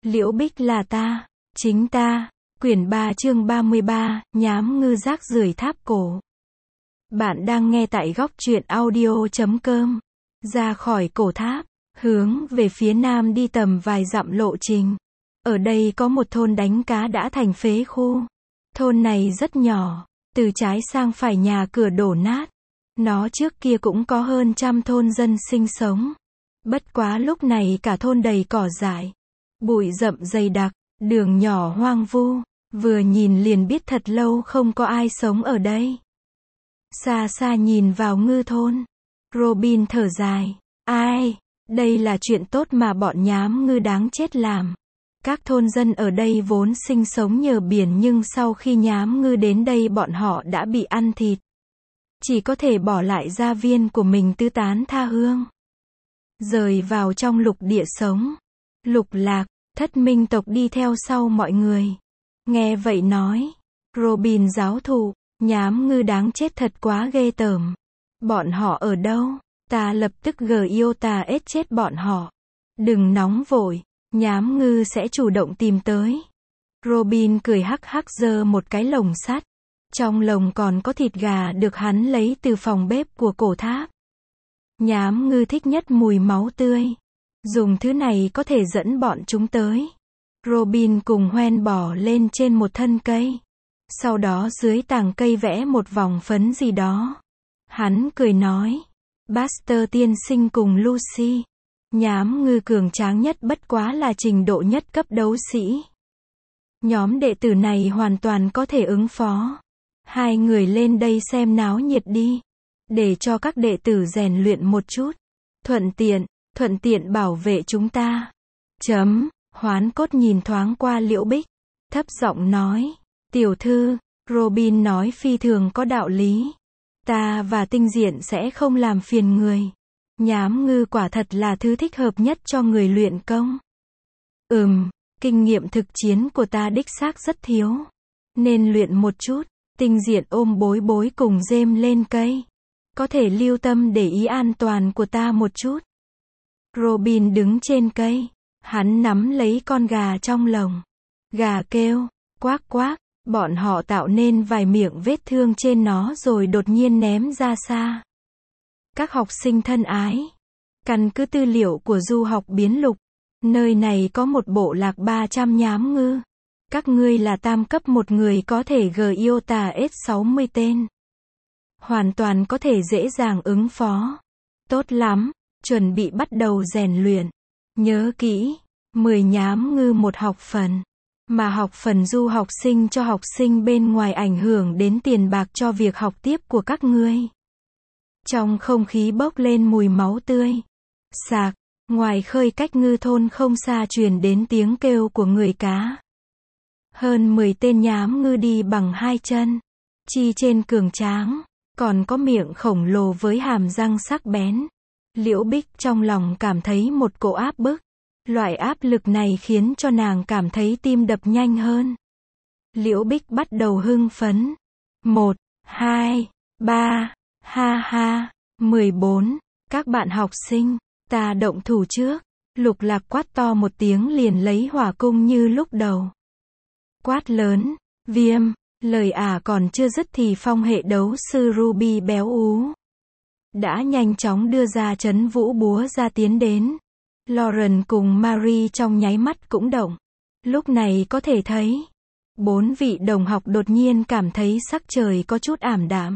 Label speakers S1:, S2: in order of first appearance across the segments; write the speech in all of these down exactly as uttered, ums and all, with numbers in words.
S1: Liễu Bích là ta, chính ta. Quyển ba chương ba mươi ba, nhám ngư rác rưởi tháp cổ. Bạn đang nghe tại góc truyện audio chấm com. Ra khỏi cổ tháp, hướng về phía nam đi tầm vài dặm lộ trình. Ở đây có một thôn đánh cá đã thành phế khu. Thôn này rất nhỏ, từ trái sang phải nhà cửa đổ nát. Nó trước kia cũng có hơn trăm thôn dân sinh sống. Bất quá lúc này cả thôn đầy cỏ dại, bụi rậm dày đặc, đường nhỏ hoang vu, vừa nhìn liền biết thật lâu không có ai sống ở đây. Xa xa nhìn vào ngư thôn, Robin thở dài, ai, đây là chuyện tốt mà bọn nhám ngư đáng chết làm. Các thôn dân ở đây vốn sinh sống nhờ biển nhưng sau khi nhám ngư đến đây bọn họ đã bị ăn thịt. Chỉ có thể bỏ lại gia viên của mình tứ tán tha hương. Rời vào trong lục địa sống. Lục lạc, thất minh tộc đi theo sau mọi người. Nghe vậy nói, Robin giáo thụ, nhám ngư đáng chết thật quá ghê tởm. Bọn họ ở đâu? Ta lập tức gờ yêu ta ết chết bọn họ. Đừng nóng vội, nhám ngư sẽ chủ động tìm tới. Robin cười hắc hắc giơ một cái lồng sắt. Trong lồng còn có thịt gà được hắn lấy từ phòng bếp của cổ tháp. Nhám ngư thích nhất mùi máu tươi. Dùng thứ này có thể dẫn bọn chúng tới. Robin cùng Hoen bỏ lên trên một thân cây. Sau đó dưới tàng cây vẽ một vòng phấn gì đó. Hắn cười nói, Buster tiên sinh cùng Lucy. Nhám ngư cường tráng nhất bất quá là trình độ nhất cấp đấu sĩ. Nhóm đệ tử này hoàn toàn có thể ứng phó. Hai người lên đây xem náo nhiệt đi. Để cho các đệ tử rèn luyện một chút. Thuận tiện, thuận tiện bảo vệ chúng ta. Chấm, Hoán Cốt nhìn thoáng qua Liễu Bích. Thấp giọng nói, tiểu thư, Robin nói phi thường có đạo lý. Ta và Tinh Diện sẽ không làm phiền người. Nhám ngư quả thật là thứ thích hợp nhất cho người luyện công. Ừm, kinh nghiệm thực chiến của ta đích xác rất thiếu. Nên luyện một chút. Tinh Diện ôm Bối Bối cùng Dêm lên cây. Có thể lưu tâm để ý an toàn của ta một chút. Robin đứng trên cây. Hắn nắm lấy con gà trong lồng. Gà kêu, quác quác, bọn họ tạo nên vài miệng vết thương trên nó rồi đột nhiên ném ra xa. Các học sinh thân ái. Căn cứ tư liệu của du học biến lục. Nơi này có một bộ lạc ba trăm nhám ngư. Các ngươi là tam cấp một người có thể gờ yêu tà ết sáu mươi tên. Hoàn toàn có thể dễ dàng ứng phó. Tốt lắm, chuẩn bị bắt đầu rèn luyện. Nhớ kỹ, mười nhám ngư một học phần. Mà học phần du học sinh cho học sinh bên ngoài ảnh hưởng đến tiền bạc cho việc học tiếp của các ngươi. Trong không khí bốc lên mùi máu tươi. Sạc, ngoài khơi cách ngư thôn không xa truyền đến tiếng kêu của người cá. Hơn mười tên nhám ngư đi bằng hai chân. Chi trên cường tráng. Còn có miệng khổng lồ với hàm răng sắc bén. Liễu Bích trong lòng cảm thấy một cỗ áp bức. Loại áp lực này khiến cho nàng cảm thấy tim đập nhanh hơn. Liễu Bích bắt đầu hưng phấn. Một, hai, ba, ha ha, mười bốn. Các bạn học sinh, ta động thủ trước. Lục lạc quát to một tiếng liền lấy hỏa cung như lúc đầu. Quát lớn, viêm, lời ả còn chưa dứt thì phong hệ đấu sư Ruby béo ú. Đã nhanh chóng đưa ra trấn vũ búa ra tiến đến. Lauren cùng Marie trong nháy mắt cũng động. Lúc này có thể thấy, bốn vị đồng học đột nhiên cảm thấy sắc trời có chút ảm đạm.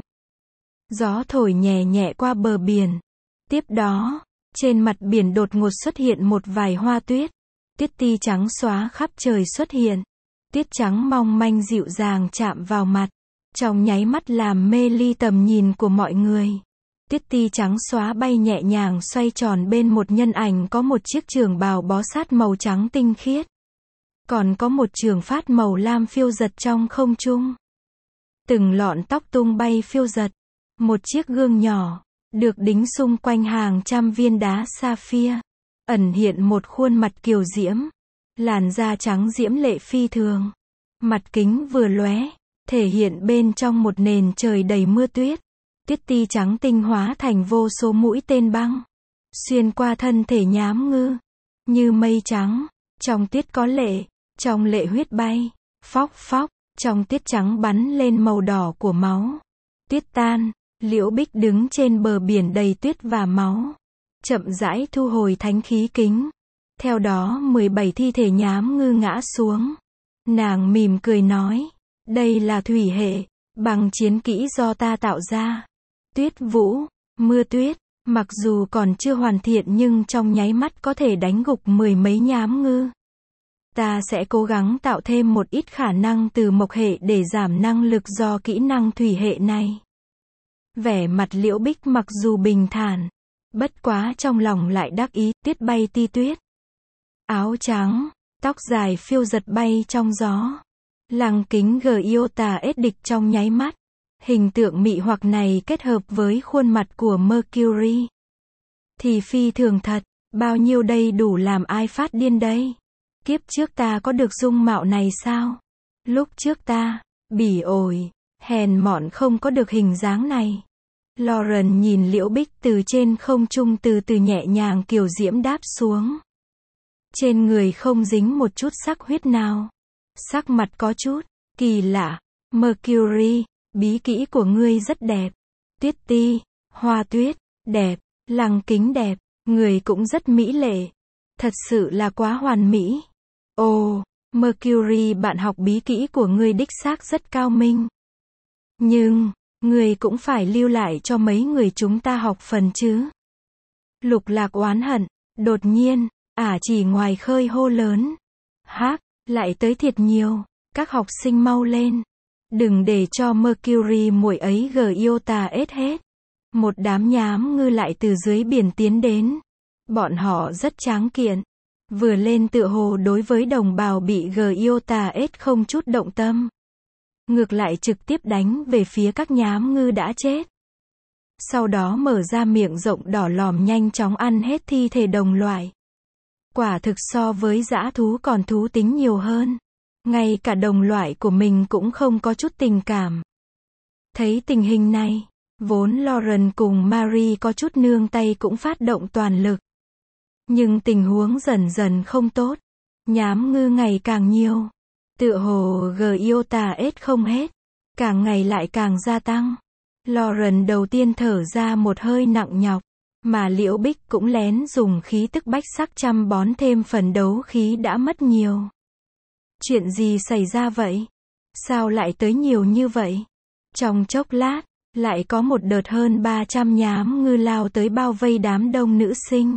S1: Gió thổi nhẹ nhẹ qua bờ biển. Tiếp đó, trên mặt biển đột ngột xuất hiện một vài hoa tuyết. Tuyết ti trắng xóa khắp trời xuất hiện. Tuyết trắng mong manh dịu dàng chạm vào mặt. Trong nháy mắt làm mê ly tầm nhìn của mọi người. Tuyết ti trắng xóa bay nhẹ nhàng xoay tròn bên một nhân ảnh có một chiếc trường bào bó sát màu trắng tinh khiết. Còn có một trường phát màu lam phiêu giật trong không trung. Từng lọn tóc tung bay phiêu giật. Một chiếc gương nhỏ, được đính xung quanh hàng trăm viên đá sapphire. Ẩn hiện một khuôn mặt kiều diễm. Làn da trắng diễm lệ phi thường. Mặt kính vừa lóe, thể hiện bên trong một nền trời đầy mưa tuyết. Tuyết ti trắng tinh hóa thành vô số mũi tên băng. Xuyên qua thân thể nhám ngư. Như mây trắng. Trong tuyết có lệ, trong lệ huyết bay, phóc phóc, trong tuyết trắng bắn lên màu đỏ của máu. Tuyết tan, Liễu Bích đứng trên bờ biển đầy tuyết và máu. Chậm rãi thu hồi thánh khí kính. Theo đó mười bảy thi thể nhám ngư ngã xuống. Nàng mỉm cười nói, đây là thủy hệ, bằng chiến kỹ do ta tạo ra. Tuyết vũ, mưa tuyết, mặc dù còn chưa hoàn thiện nhưng trong nháy mắt có thể đánh gục mười mấy nhám ngư. Ta sẽ cố gắng tạo thêm một ít khả năng từ mộc hệ để giảm năng lực do kỹ năng thủy hệ này. Vẻ mặt Liễu Bích mặc dù bình thản, bất quá trong lòng lại đắc ý, tuyết bay ti tuyết. Áo trắng, tóc dài phiêu giật bay trong gió. Lăng kính Giota ết địch trong nháy mắt. Hình tượng mị hoặc này kết hợp với khuôn mặt của Mercury thì phi thường thật, bao nhiêu đây đủ làm ai phát điên đây. Kiếp trước ta có được dung mạo này sao? Lúc trước ta, bỉ ổi, hèn mọn không có được hình dáng này. Lauren nhìn Liễu Bích từ trên không trung từ từ nhẹ nhàng kiều diễm đáp xuống. Trên người không dính một chút sắc huyết nào. Sắc mặt có chút kỳ lạ. Mercury, bí kỹ của ngươi rất đẹp. Tuyết ti, hoa tuyết, đẹp. Lăng kính đẹp, người cũng rất mỹ lệ. Thật sự là quá hoàn mỹ. Ồ, Mercury, bạn học bí kỹ của ngươi đích xác rất cao minh. Nhưng, ngươi cũng phải lưu lại cho mấy người chúng ta học phần chứ. Lục Lạc oán hận, đột nhiên, ả chỉ ngoài khơi hô lớn. Hác, lại tới thiệt nhiều, các học sinh mau lên. Đừng để cho Mercury muội ấy Giota ết hết. Một đám nhám ngư lại từ dưới biển tiến đến. Bọn họ rất tráng kiện. Vừa lên tựa hồ đối với đồng bào bị Giota ết không chút động tâm. Ngược lại trực tiếp đánh về phía các nhám ngư đã chết. Sau đó mở ra miệng rộng đỏ lòm nhanh chóng ăn hết thi thể đồng loại. Quả thực so với dã thú còn thú tính nhiều hơn. Ngay cả đồng loại của mình cũng không có chút tình cảm. Thấy tình hình này, vốn Lauren cùng Marie có chút nương tay cũng phát động toàn lực. Nhưng tình huống dần dần không tốt. Nhám ngư ngày càng nhiều. Tựa hồ Giota ết không hết. Càng ngày lại càng gia tăng. Lauren đầu tiên thở ra một hơi nặng nhọc. Mà Liễu Bích cũng lén dùng khí tức bách sắc chăm bón thêm phần đấu khí đã mất nhiều. Chuyện gì xảy ra vậy? Sao lại tới nhiều như vậy? Trong chốc lát, lại có một đợt hơn ba trăm nhám ngư lao tới bao vây đám đông nữ sinh.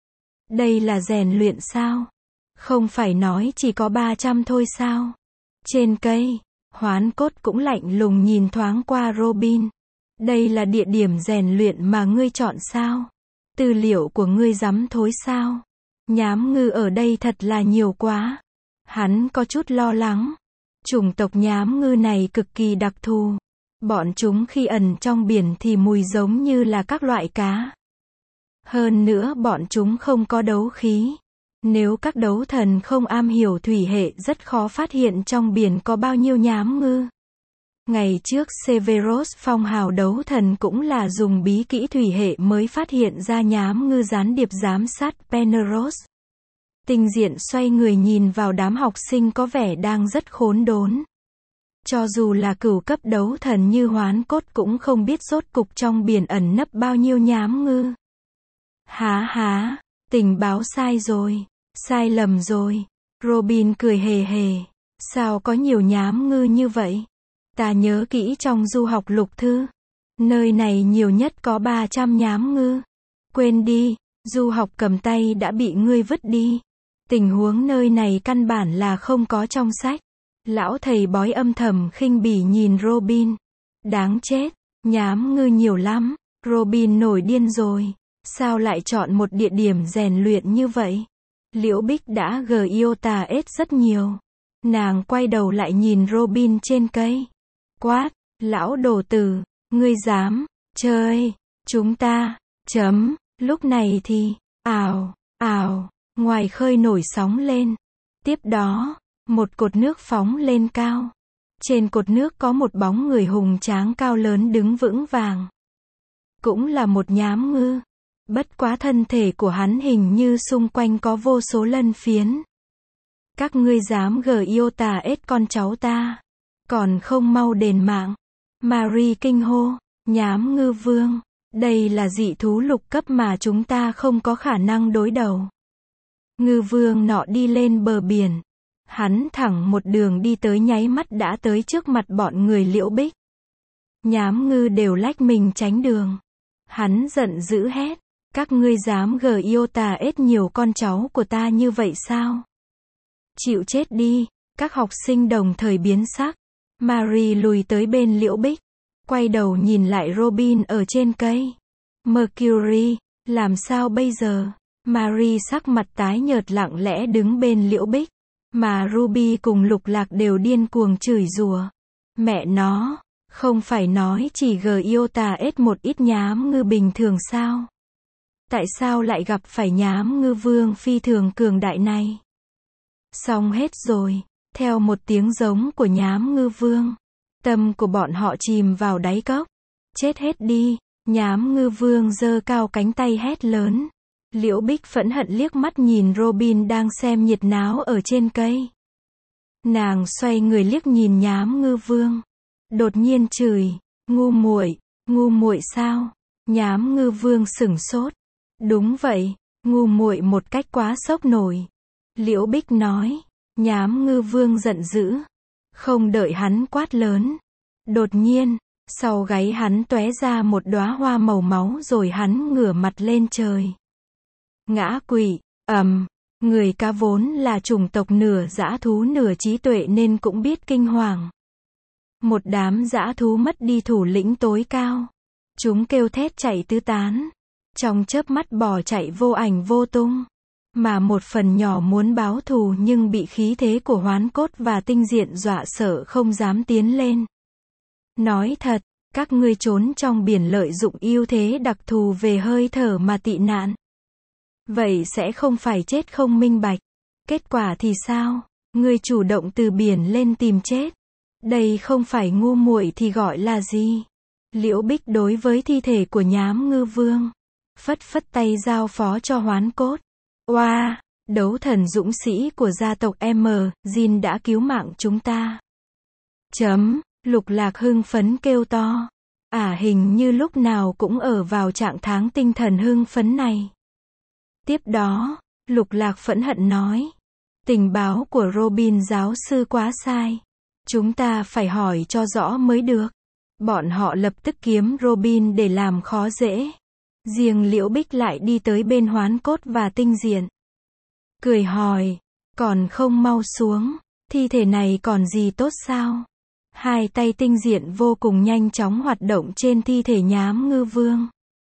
S1: Đây là rèn luyện sao? Không phải nói chỉ có ba trăm thôi sao? Trên cây, Hoán Cốt cũng lạnh lùng nhìn thoáng qua Robin. Đây là địa điểm rèn luyện mà ngươi chọn sao? Tư liệu của ngươi dám thối sao? Nhám ngư ở đây thật là nhiều quá. Hắn có chút lo lắng. Chủng tộc nhám ngư này cực kỳ đặc thù. Bọn chúng khi ẩn trong biển thì mùi giống như là các loại cá. Hơn nữa bọn chúng không có đấu khí. Nếu các đấu thần không am hiểu thủy hệ rất khó phát hiện trong biển có bao nhiêu nhám ngư. Ngày trước Severus phong hào đấu thần cũng là dùng bí kỹ thủy hệ mới phát hiện ra nhám ngư gián điệp giám sát Penrose. Tinh diện xoay người nhìn vào đám học sinh có vẻ đang rất khốn đốn. Cho dù là cửu cấp đấu thần như Hoán Cốt cũng không biết rốt cục trong biển ẩn nấp bao nhiêu nhám ngư. Há há, tình báo sai rồi, sai lầm rồi. Robin cười hề hề. Sao có nhiều nhám ngư như vậy? Ta nhớ kỹ trong du học lục thư. Nơi này nhiều nhất có ba trăm nhám ngư. Quên đi, du học cầm tay đã bị ngươi vứt đi. Tình huống nơi này căn bản là không có trong sách. Lão thầy bói âm thầm khinh bỉ nhìn Robin. Đáng chết, nhám ngư nhiều lắm. Robin nổi điên rồi. Sao lại chọn một địa điểm rèn luyện như vậy? Liễu Bích đã Giota ết rất nhiều. Nàng quay đầu lại nhìn Robin trên cây. Quát, lão đồ tử, ngươi dám, chơi, chúng ta, chấm, lúc này thì, ào, ào, ngoài khơi nổi sóng lên. Tiếp đó, một cột nước phóng lên cao. Trên cột nước có một bóng người hùng tráng cao lớn đứng vững vàng. Cũng là một nhám ngư. Bất quá thân thể của hắn hình như xung quanh có vô số lân phiến. Các ngươi dám gờ yêu tà ết con cháu ta. Còn không mau đền mạng. Marie kinh hô, nhám ngư vương. Đây là dị thú lục cấp mà chúng ta không có khả năng đối đầu. Ngư vương nọ đi lên bờ biển. Hắn thẳng một đường đi tới nháy mắt đã tới trước mặt bọn người Liễu Bích. Nhám ngư đều lách mình tránh đường. Hắn giận dữ hét. Các ngươi dám gờ yêu tà ết nhiều con cháu của ta như vậy sao? Chịu chết đi. Các học sinh đồng thời biến sắc. Marie lùi tới bên Liễu Bích. Quay đầu nhìn lại Robin ở trên cây. Mercury, làm sao bây giờ? Marie sắc mặt tái nhợt lặng lẽ đứng bên Liễu Bích. Mà Ruby cùng Lục Lạc đều điên cuồng chửi rủa. Mẹ nó, không phải nói chỉ gờ yêu tà ết một ít nhám ngư bình thường sao? Tại sao lại gặp phải nhám ngư vương phi thường cường đại này? Xong hết rồi, theo một tiếng giống của nhám ngư vương. Tâm của bọn họ chìm vào đáy cốc. Chết hết đi, nhám ngư vương giơ cao cánh tay hét lớn. Liễu Bích phẫn hận liếc mắt nhìn Robin đang xem nhiệt náo ở trên cây. Nàng xoay người liếc nhìn nhám ngư vương. Đột nhiên chửi, ngu muội, ngu muội sao? Nhám ngư vương sửng sốt. Đúng vậy, ngu muội một cách quá sốc nổi. Liễu Bích nói, nhám ngư vương giận dữ. Không đợi hắn quát lớn. Đột nhiên, sau gáy hắn tóe ra một đóa hoa màu máu rồi hắn ngửa mặt lên trời. Ngã quỵ, ầm, người cá vốn là chủng tộc nửa dã thú nửa trí tuệ nên cũng biết kinh hoàng. Một đám dã thú mất đi thủ lĩnh tối cao. Chúng kêu thét chạy tứ tán. Trong chớp mắt bỏ chạy vô ảnh vô tung. Mà một phần nhỏ muốn báo thù nhưng bị khí thế của Hoán Cốt và Tinh Diện dọa sợ không dám tiến lên. Nói thật, các ngươi trốn trong biển lợi dụng ưu thế đặc thù về hơi thở mà tị nạn. Vậy sẽ không phải chết không minh bạch. Kết quả thì sao? Ngươi chủ động từ biển lên tìm chết. Đây không phải ngu muội thì gọi là gì? Liễu Bích đối với thi thể của nhám ngư vương. Phất phất tay giao phó cho Hoán Cốt. Oa, wow, đấu thần dũng sĩ của gia tộc M, Jin đã cứu mạng chúng ta. Chấm, Lục Lạc hưng phấn kêu to. Ả à, hình như lúc nào cũng ở vào trạng thái tinh thần hưng phấn này. Tiếp đó, Lục Lạc phẫn hận nói. Tình báo của Robin giáo sư quá sai. Chúng ta phải hỏi cho rõ mới được. Bọn họ lập tức kiếm Robin để làm khó dễ. Riêng Liễu Bích lại đi tới bên Hoán Cốt và Tinh Diện. Cười hỏi, còn không mau xuống, thi thể này còn gì tốt sao? Hai tay Tinh Diện vô cùng nhanh chóng hoạt động trên thi thể nhám ngư vương.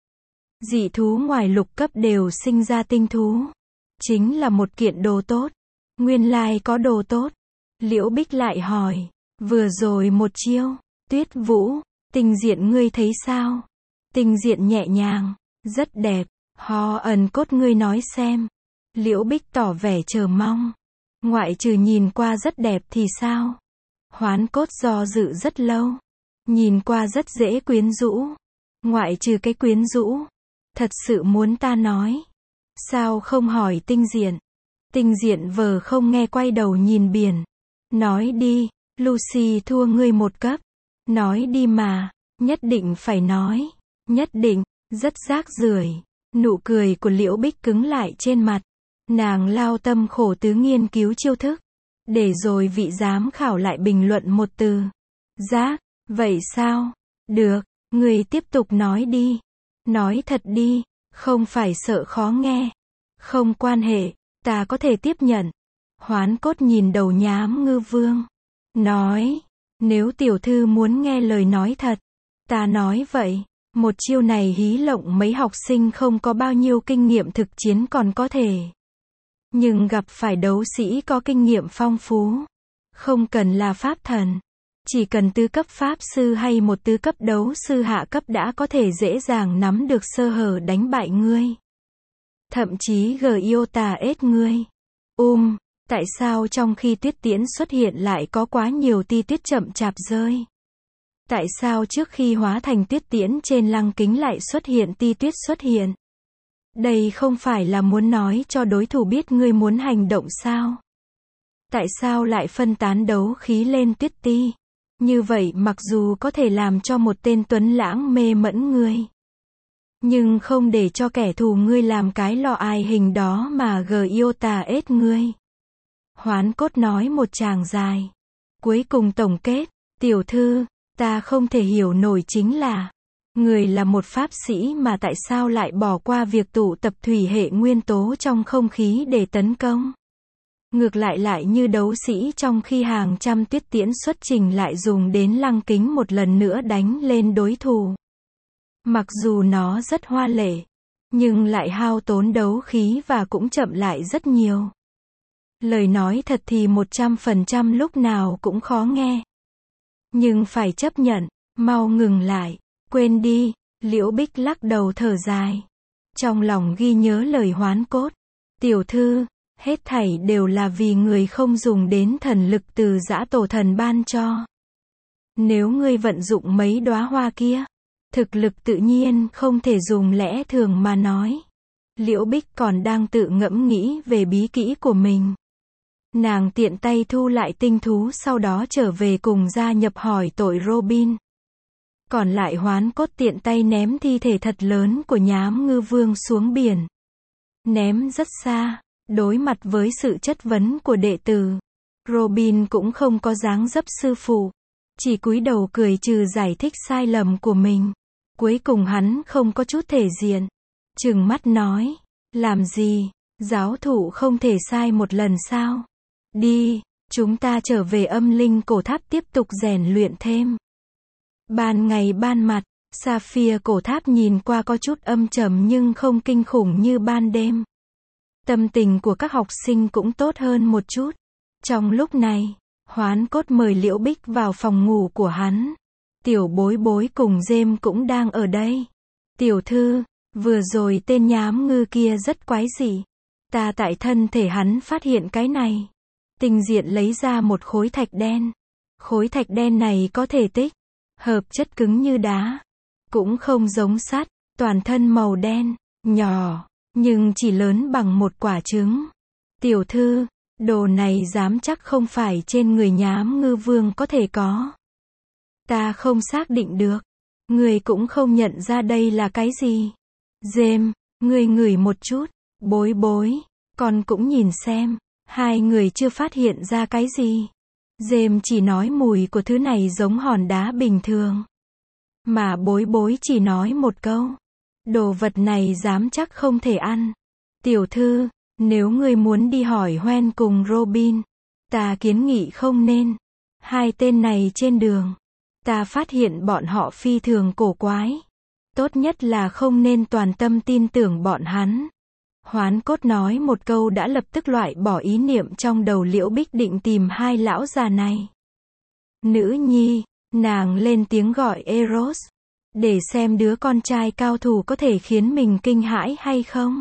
S1: Dị thú ngoài lục cấp đều sinh ra tinh thú. Chính là một kiện đồ tốt. Nguyên lai có đồ tốt. Liễu Bích lại hỏi, vừa rồi một chiêu, Tuyết Vũ, Tinh Diện ngươi thấy sao? Tinh Diện nhẹ nhàng, rất đẹp. Ho ẩn Cốt ngươi nói xem. Liễu Bích tỏ vẻ chờ mong. Ngoại trừ nhìn qua rất đẹp thì sao? Hoán Cốt do dự rất lâu. Nhìn qua rất dễ quyến rũ. Ngoại trừ cái quyến rũ. Thật sự muốn ta nói. Sao không hỏi Tinh Diện? Tinh Diện vờ không nghe quay đầu nhìn biển. Nói đi, Lucy thua ngươi một cấp. Nói đi mà, nhất định phải nói. Nhất định, rất rác rưởi. Nụ cười của Liễu Bích cứng lại trên mặt. Nàng lao tâm khổ tứ nghiên cứu chiêu thức. Để rồi vị giám khảo lại bình luận một từ. Rác, vậy sao? Được, người tiếp tục nói đi. Nói thật đi, không phải sợ khó nghe. Không quan hệ, ta có thể tiếp nhận. Hoán Cốt nhìn đầu nhám ngư vương. Nói, nếu tiểu thư muốn nghe lời nói thật. Ta nói vậy, một chiêu này hí lộng mấy học sinh không có bao nhiêu kinh nghiệm thực chiến còn có thể. Nhưng gặp phải đấu sĩ có kinh nghiệm phong phú. Không cần là pháp thần. Chỉ cần tứ cấp pháp sư hay một tứ cấp đấu sư hạ cấp đã có thể dễ dàng nắm được sơ hở đánh bại ngươi. Thậm chí gờ yêu tà ết ngươi. Um, tại sao trong khi tuyết tiễn xuất hiện lại có quá nhiều ti tuyết chậm chạp rơi? Tại sao trước khi hóa thành tuyết tiễn trên lăng kính lại xuất hiện ti tuyết xuất hiện? Đây không phải là muốn nói cho đối thủ biết ngươi muốn hành động sao? Tại sao lại phân tán đấu khí lên Tuyết Ti? Như vậy mặc dù có thể làm cho một tên tuấn lãng mê mẫn ngươi, nhưng không để cho kẻ thù ngươi làm cái lọ ai hình đó mà gờ yêu tà ết ngươi. Hoán Cốt nói một tràng dài. Cuối cùng tổng kết, tiểu thư, ta không thể hiểu nổi chính là, người là một pháp sĩ mà tại sao lại bỏ qua việc tụ tập thủy hệ nguyên tố trong không khí để tấn công. Ngược lại lại như đấu sĩ trong khi hàng trăm tuyết tiễn xuất trình lại dùng đến lăng kính một lần nữa đánh lên đối thủ. Mặc dù nó rất hoa lệ, nhưng lại hao tốn đấu khí và cũng chậm lại rất nhiều. Lời nói thật thì một trăm phần trăm lúc nào cũng khó nghe. Nhưng phải chấp nhận, mau ngừng lại, quên đi, Liễu Bích lắc đầu thở dài. Trong lòng ghi nhớ lời Hoán Cốt. Tiểu thư, hết thảy đều là vì người không dùng đến thần lực từ Dã Tổ Thần ban cho. Nếu ngươi vận dụng mấy đóa hoa kia, thực lực tự nhiên không thể dùng lẽ thường mà nói. Liễu Bích còn đang tự ngẫm nghĩ về bí kỹ của mình. Nàng tiện tay thu lại tinh thú sau đó trở về cùng gia nhập hỏi tội Robin. Còn lại Hoán Cốt tiện tay ném thi thể thật lớn của Nhám Ngư Vương xuống biển. Ném rất xa, đối mặt với sự chất vấn của đệ tử. Robin cũng không có dáng dấp sư phụ, chỉ cúi đầu cười trừ giải thích sai lầm của mình. Cuối cùng hắn không có chút thể diện, trừng mắt nói, làm gì, giáo thụ không thể sai một lần sao? Đi, chúng ta trở về âm linh cổ tháp tiếp tục rèn luyện thêm. Ban ngày ban mặt, Sapphire cổ tháp nhìn qua có chút âm trầm nhưng không kinh khủng như ban đêm. Tâm tình của các học sinh cũng tốt hơn một chút. Trong lúc này, Hoán Cốt mời Liễu Bích vào phòng ngủ của hắn. Tiểu Bối Bối cùng Dêm cũng đang ở đây. Tiểu thư, vừa rồi tên Nhám Ngư kia rất quái dị. Ta tại thân thể hắn phát hiện cái này. Tinh Diện lấy ra một khối thạch đen. Khối thạch đen này có thể tích hợp chất cứng như đá. Cũng không giống sắt, toàn thân màu đen, nhỏ, nhưng chỉ lớn bằng một quả trứng. Tiểu thư, đồ này dám chắc không phải trên người Nhám Ngư Vương có thể có. Ta không xác định được. Người cũng không nhận ra đây là cái gì. Dêm, người ngửi một chút. Bối Bối, con cũng nhìn xem. Hai người chưa phát hiện ra cái gì. Dêm chỉ nói mùi của thứ này giống hòn đá bình thường. Mà Bối Bối chỉ nói một câu. Đồ vật này dám chắc không thể ăn. Tiểu thư, nếu ngươi muốn đi hỏi Hoen cùng Robin, ta kiến nghị không nên. Hai tên này trên đường, ta phát hiện bọn họ phi thường cổ quái. Tốt nhất là không nên toàn tâm tin tưởng bọn hắn. Hoán Cốt nói một câu đã lập tức loại bỏ ý niệm trong đầu Liễu Bích định tìm hai lão già này. Nữ nhi, nàng lên tiếng gọi Eros, để xem đứa con trai cao thủ có thể khiến mình kinh hãi hay không.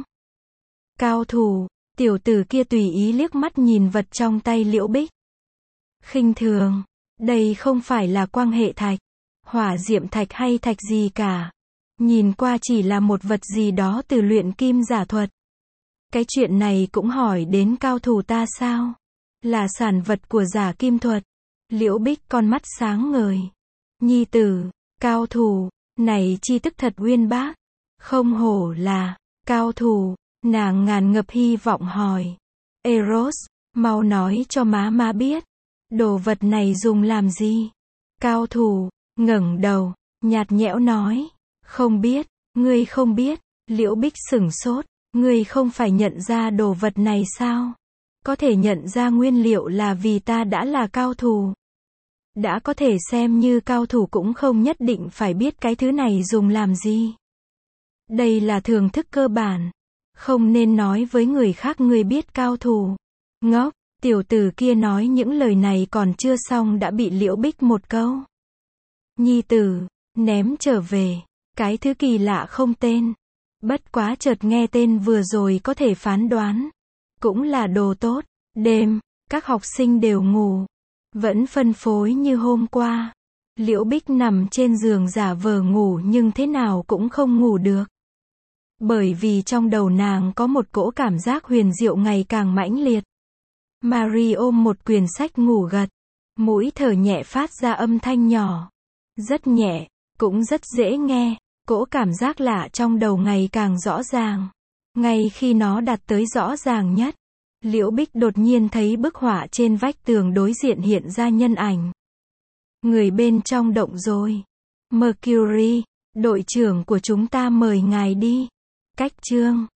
S1: Cao thủ, tiểu tử kia tùy ý liếc mắt nhìn vật trong tay Liễu Bích. Khinh thường, đây không phải là quang hệ thạch, hỏa diệm thạch hay thạch gì cả. Nhìn qua chỉ là một vật gì đó từ luyện kim giả thuật. Cái chuyện này cũng hỏi đến cao thủ ta sao? Là sản vật của giả kim thuật. Liễu Bích con mắt sáng ngời. Nhi tử, cao thủ, này chi tức thật uyên bác. Không hổ là cao thủ, nàng ngàn ngập hy vọng hỏi. Eros, mau nói cho má má biết. Đồ vật này dùng làm gì? Cao thủ, ngẩng đầu, nhạt nhẽo nói. Không biết, ngươi không biết. Liễu Bích sửng sốt. Ngươi không phải nhận ra đồ vật này sao? Có thể nhận ra nguyên liệu là vì ta đã là cao thủ. Đã có thể xem như cao thủ cũng không nhất định phải biết cái thứ này dùng làm gì. Đây là thưởng thức cơ bản. Không nên nói với người khác ngươi biết cao thủ. Ngốc, tiểu tử kia nói những lời này còn chưa xong đã bị Liễu Bích một câu. Nhi tử, ném trở về. Cái thứ kỳ lạ không tên. Bất quá chợt nghe tên vừa rồi có thể phán đoán. Cũng là đồ tốt. Đêm, các học sinh đều ngủ. Vẫn phân phối như hôm qua. Liễu Bích nằm trên giường giả vờ ngủ nhưng thế nào cũng không ngủ được. Bởi vì trong đầu nàng có một cỗ cảm giác huyền diệu ngày càng mãnh liệt. Marie ôm một quyển sách ngủ gật. Mũi thở nhẹ phát ra âm thanh nhỏ. Rất nhẹ, cũng rất dễ nghe. Cỗ cảm giác lạ trong đầu ngày càng rõ ràng. Ngay khi nó đạt tới rõ ràng nhất, Liễu Bích đột nhiên thấy bức họa trên vách tường đối diện hiện ra nhân ảnh. Người bên trong động rồi. Mercury, đội trưởng của chúng ta mời ngài đi. Cách chương